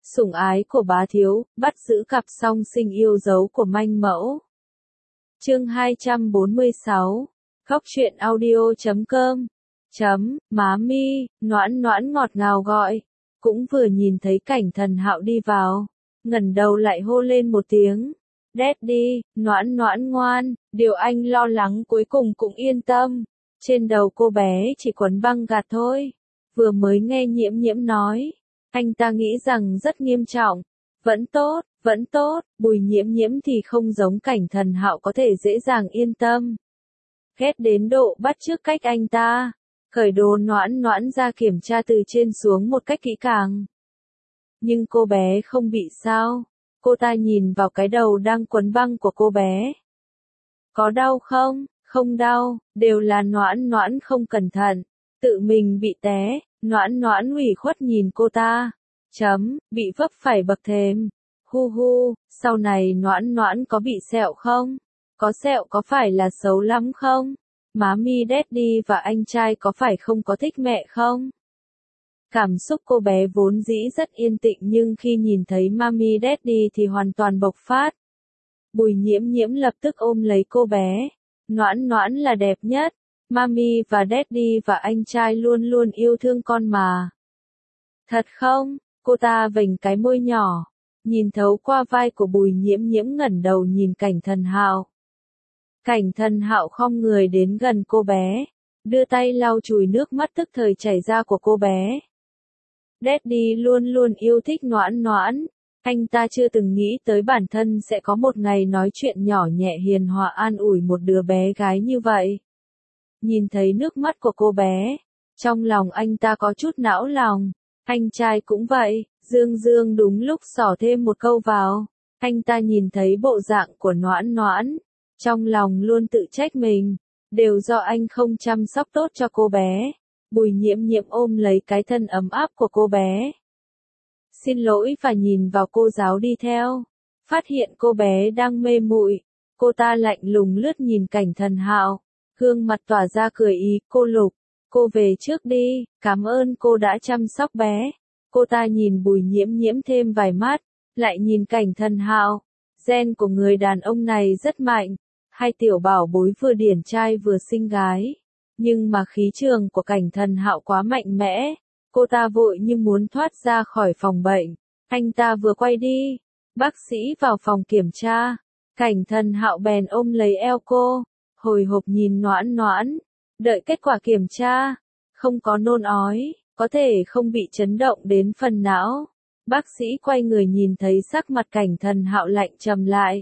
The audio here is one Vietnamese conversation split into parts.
Sủng ái của bá thiếu, bắt giữ cặp song sinh yêu dấu của manh mẫu. Chương 246. Khóc chuyện audio.com. Má mi, noãn noãn ngọt ngào gọi. Cũng vừa nhìn thấy cảnh Thần Hạo đi vào, ngẩng đầu lại hô lên một tiếng. Daddy, noãn noãn ngoan, điều anh lo lắng cuối cùng cũng yên tâm. Trên đầu cô bé chỉ quấn băng gạc thôi. Vừa mới nghe Nhiễm Nhiễm nói, anh ta nghĩ rằng rất nghiêm trọng. Vẫn tốt, Bùi Nhiễm Nhiễm thì không giống cảnh Thần Hạo có thể dễ dàng yên tâm. Ghét đến độ bắt chước cách anh ta, cởi đồ noãn noãn ra kiểm tra từ trên xuống một cách kỹ càng. Nhưng cô bé không bị sao, cô ta nhìn vào cái đầu đang quấn băng của cô bé. Có đau không? Không đau, đều là noãn noãn không cẩn thận, tự mình bị té. Noãn noãn ủy khuất nhìn cô ta. Bị vấp phải bậc thềm. Hu hu, sau này noãn noãn có bị sẹo không? Có sẹo có phải là xấu lắm không? Mami Daddy và anh trai có phải không có thích mẹ không? Cảm xúc cô bé vốn dĩ rất yên tĩnh nhưng khi nhìn thấy Mami Daddy thì hoàn toàn bộc phát. Bùi Nhiễm Nhiễm lập tức ôm lấy cô bé. Noãn noãn là đẹp nhất. Mami và Daddy và anh trai luôn luôn yêu thương con mà. Thật không? Cô ta vểnh cái môi nhỏ, nhìn thấu qua vai của Bùi Nhiễm Nhiễm ngẩng đầu nhìn cảnh Thần Hạo. Cảnh Thần Hạo khom người đến gần cô bé, đưa tay lau chùi nước mắt tức thời chảy ra của cô bé. Daddy luôn luôn yêu thích noãn noãn, anh ta chưa từng nghĩ tới bản thân sẽ có một ngày nói chuyện nhỏ nhẹ hiền hòa an ủi một đứa bé gái như vậy. Nhìn thấy nước mắt của cô bé, trong lòng anh ta có chút não lòng, anh trai cũng vậy. Dương Dương đúng lúc xỏ thêm một câu vào, anh ta nhìn thấy bộ dạng của noãn noãn, trong lòng luôn tự trách mình, đều do anh không chăm sóc tốt cho cô bé. Bùi Nhiễm Nhiễm ôm lấy cái thân ấm áp của cô bé. Xin lỗi và nhìn vào cô giáo đi theo, phát hiện cô bé đang mê muội, cô ta lạnh lùng lướt nhìn cảnh Thần Hạo, gương mặt tỏa ra cười ý. Cô Lục, cô về trước đi, cảm ơn cô đã chăm sóc bé. Cô ta nhìn Bùi Nhiễm Nhiễm thêm vài mắt, lại nhìn cảnh Thần Hạo. Gen của người đàn ông này rất mạnh, hai tiểu bảo bối vừa điển trai vừa xinh gái. Nhưng mà khí trường của cảnh Thần Hạo quá mạnh mẽ, cô ta vội như muốn thoát ra khỏi phòng bệnh. Anh ta vừa quay đi, bác sĩ vào phòng kiểm tra, cảnh Thần Hạo bèn ôm lấy eo cô, hồi hộp nhìn noãn noãn, đợi kết quả kiểm tra, không có nôn ói. Có thể không bị chấn động đến phần não. Bác sĩ quay người nhìn thấy sắc mặt cảnh Thần Hạo lạnh trầm lại.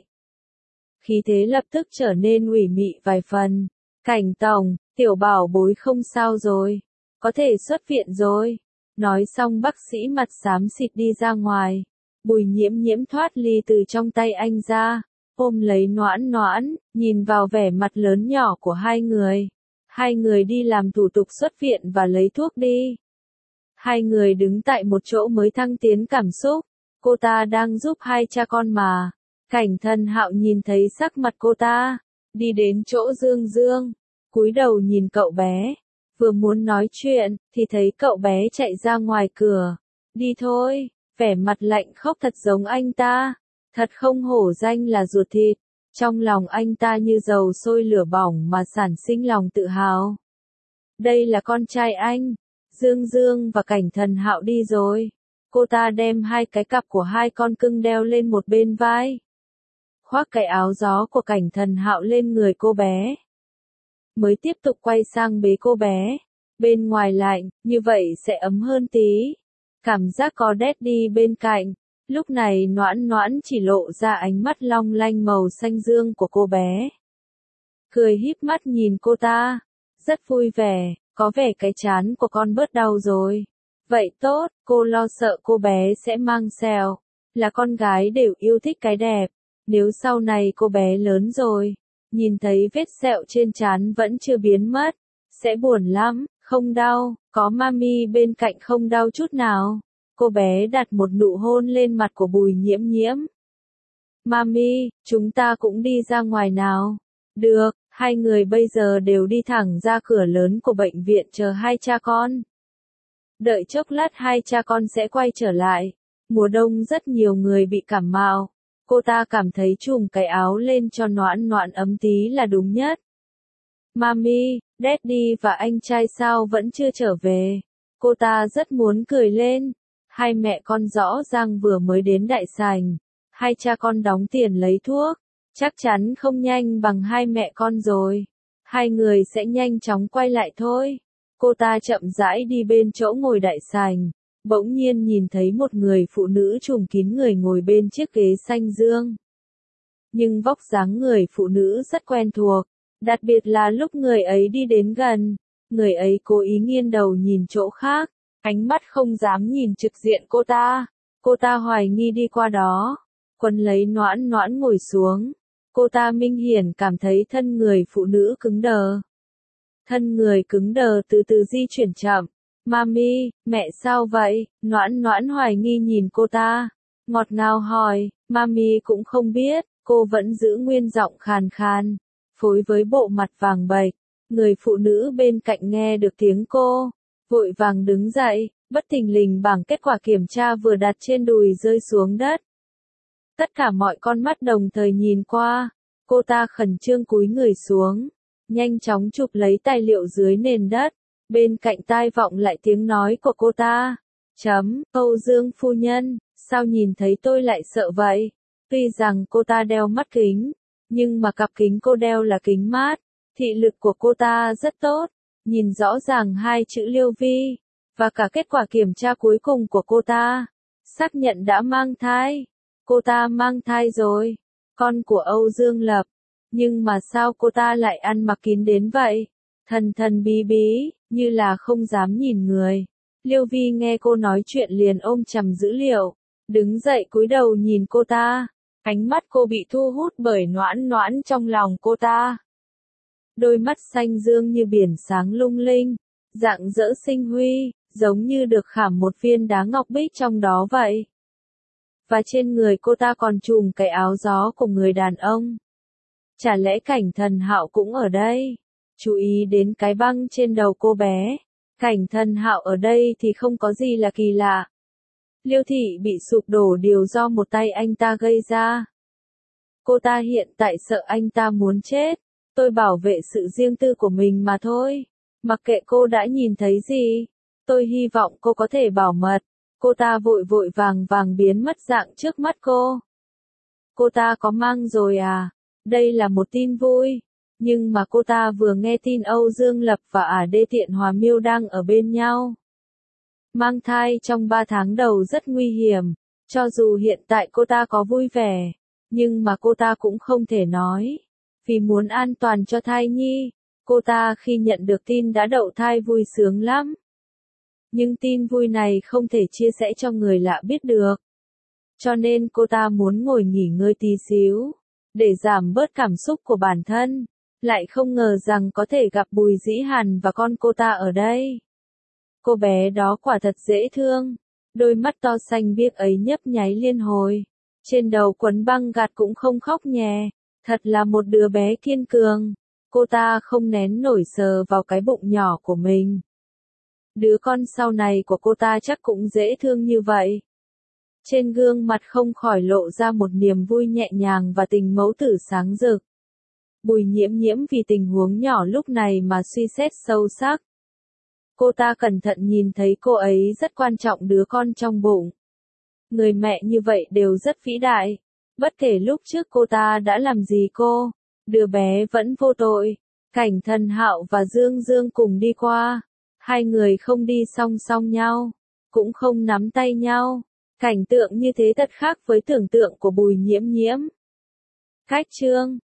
Khí thế lập tức trở nên ủy mị vài phần. Cảnh tổng, tiểu bảo bối không sao rồi. Có thể xuất viện rồi. Nói xong bác sĩ mặt xám xịt đi ra ngoài. Bùi Nhiễm Nhiễm thoát ly từ trong tay anh ra, ôm lấy noãn noãn, nhìn vào vẻ mặt lớn nhỏ của hai người. Hai người đi làm thủ tục xuất viện và lấy thuốc đi. Hai người đứng tại một chỗ mới thăng tiến cảm xúc, cô ta đang giúp hai cha con mà. Cảnh Thần Hạo nhìn thấy sắc mặt cô ta, đi đến chỗ Dương Dương, cúi đầu nhìn cậu bé, vừa muốn nói chuyện, thì thấy cậu bé chạy ra ngoài cửa. Đi thôi, vẻ mặt lạnh khóc thật giống anh ta, thật không hổ danh là ruột thịt. Trong lòng anh ta như dầu sôi lửa bỏng mà sản sinh lòng tự hào. Đây là con trai anh. Dương Dương và cảnh Thần Hạo đi rồi. Cô ta đem hai cái cặp của hai con cưng đeo lên một bên vai. Khoác cái áo gió của cảnh Thần Hạo lên người cô bé. Mới tiếp tục quay sang bế cô bé. Bên ngoài lạnh, như vậy sẽ ấm hơn tí. Cảm giác có Daddy bên cạnh. Lúc này noãn noãn chỉ lộ ra ánh mắt long lanh màu xanh dương của cô bé. Cười híp mắt nhìn cô ta. Rất vui vẻ. Có vẻ cái trán của con bớt đau rồi. Vậy tốt, cô lo sợ cô bé sẽ mang sẹo. Là con gái đều yêu thích cái đẹp. Nếu sau này cô bé lớn rồi, nhìn thấy vết sẹo trên trán vẫn chưa biến mất, sẽ buồn lắm. Không đau, có mami bên cạnh không đau chút nào. Cô bé đặt một nụ hôn lên mặt của Bùi Nhiễm Nhiễm. Mami, chúng ta cũng đi ra ngoài nào. Được. Hai người bây giờ đều đi thẳng ra cửa lớn của bệnh viện chờ hai cha con. Đợi chốc lát hai cha con sẽ quay trở lại. Mùa đông rất nhiều người bị cảm mạo. Cô ta cảm thấy trùm cái áo lên cho noãn noãn ấm tí là đúng nhất. Mami, Daddy và anh trai sao vẫn chưa trở về? Cô ta rất muốn cười lên. Hai mẹ con rõ ràng vừa mới đến đại sảnh. Hai cha con đóng tiền lấy thuốc. Chắc chắn không nhanh bằng hai mẹ con rồi. Hai người sẽ nhanh chóng quay lại thôi. Cô ta chậm rãi đi bên chỗ ngồi đại sảnh. Bỗng nhiên nhìn thấy một người phụ nữ trùm kín người ngồi bên chiếc ghế xanh dương. Nhưng vóc dáng người phụ nữ rất quen thuộc. Đặc biệt là lúc người ấy đi đến gần. Người ấy cố ý nghiêng đầu nhìn chỗ khác. Ánh mắt không dám nhìn trực diện cô ta. Cô ta hoài nghi đi qua đó. Quấn lấy noãn noãn ngồi xuống. Cô ta minh hiển cảm thấy thân người phụ nữ cứng đờ. Thân người cứng đờ từ từ di chuyển chậm. Mami, mẹ sao vậy? Noãn noãn hoài nghi nhìn cô ta. Ngọt ngào hỏi, Mami cũng không biết, cô vẫn giữ nguyên giọng khàn khàn. Phối với bộ mặt vàng bệch. Người phụ nữ bên cạnh nghe được tiếng cô. Vội vàng đứng dậy, bất thình lình bảng kết quả kiểm tra vừa đặt trên đùi rơi xuống đất. Tất cả mọi con mắt đồng thời nhìn qua. Cô ta khẩn trương cúi người xuống. Nhanh chóng chụp lấy tài liệu dưới nền đất. Bên cạnh tai vọng lại tiếng nói của cô ta. Âu Dương phu nhân, sao nhìn thấy tôi lại sợ vậy? Tuy rằng cô ta đeo mắt kính, nhưng mà cặp kính cô đeo là kính mát. Thị lực của cô ta rất tốt. Nhìn rõ ràng hai chữ Liêu Vi. Và cả kết quả kiểm tra cuối cùng của cô ta. Xác nhận đã mang thai. Cô ta mang thai rồi. Con của Âu Dương Lập. Nhưng mà sao cô ta lại ăn mặc kín đến vậy? Thần thần bí bí, như là không dám nhìn người. Liêu Vi nghe cô nói chuyện liền ôm chầm dữ liệu. Đứng dậy cúi đầu nhìn cô ta. Ánh mắt cô bị thu hút bởi noãn noãn trong lòng cô ta. Đôi mắt xanh dương như biển sáng lung linh. Rạng rỡ sinh huy, giống như được khảm một viên đá ngọc bích trong đó vậy. Và trên người cô ta còn trùm cái áo gió của người đàn ông. Chả lẽ Cảnh Thần Hạo cũng ở đây? Chú ý đến cái băng trên đầu cô bé. Cảnh Thần Hạo ở đây thì không có gì là kỳ lạ. Liêu Thị bị sụp đổ đều do một tay anh ta gây ra. Cô ta hiện tại sợ anh ta muốn chết. Tôi bảo vệ sự riêng tư của mình mà thôi. Mặc kệ cô đã nhìn thấy gì. Tôi hy vọng cô có thể bảo mật. Cô ta vội vội vàng vàng biến mất dạng trước mắt cô. Cô ta có mang rồi à? Đây là một tin vui. Nhưng mà cô ta vừa nghe tin Âu Dương Lập và Đê Tiện Hòa Miêu đang ở bên nhau. Mang thai trong 3 tháng đầu rất nguy hiểm. Cho dù hiện tại cô ta có vui vẻ. Nhưng mà cô ta cũng không thể nói. Vì muốn an toàn cho thai nhi. Cô ta khi nhận được tin đã đậu thai vui sướng lắm. Nhưng tin vui này không thể chia sẻ cho người lạ biết được. Cho nên cô ta muốn ngồi nghỉ ngơi tí xíu. Để giảm bớt cảm xúc của bản thân. Lại không ngờ rằng có thể gặp Bùi Dĩ Hàn và con cô ta ở đây. Cô bé đó quả thật dễ thương. Đôi mắt to xanh biếc ấy nhấp nháy liên hồi. Trên đầu quấn băng gạc cũng không khóc nhè. Thật là một đứa bé kiên cường. Cô ta không nén nổi sờ vào cái bụng nhỏ của mình. Đứa con sau này của cô ta chắc cũng dễ thương như vậy. Trên gương mặt không khỏi lộ ra một niềm vui nhẹ nhàng và tình mẫu tử sáng rực. Bùi Nhiễm Nhiễm vì tình huống nhỏ lúc này mà suy xét sâu sắc. Cô ta cẩn thận nhìn thấy cô ấy rất quan trọng đứa con trong bụng. Người mẹ như vậy đều rất vĩ đại. Bất kể lúc trước cô ta đã làm gì đứa bé vẫn vô tội. Cảnh Thần Hạo và Dương Dương cùng đi qua. Hai người không đi song song nhau. Cũng không nắm tay nhau. Cảnh tượng như thế thật khác với tưởng tượng của Bùi Nhiễm Nhiễm. Khách chương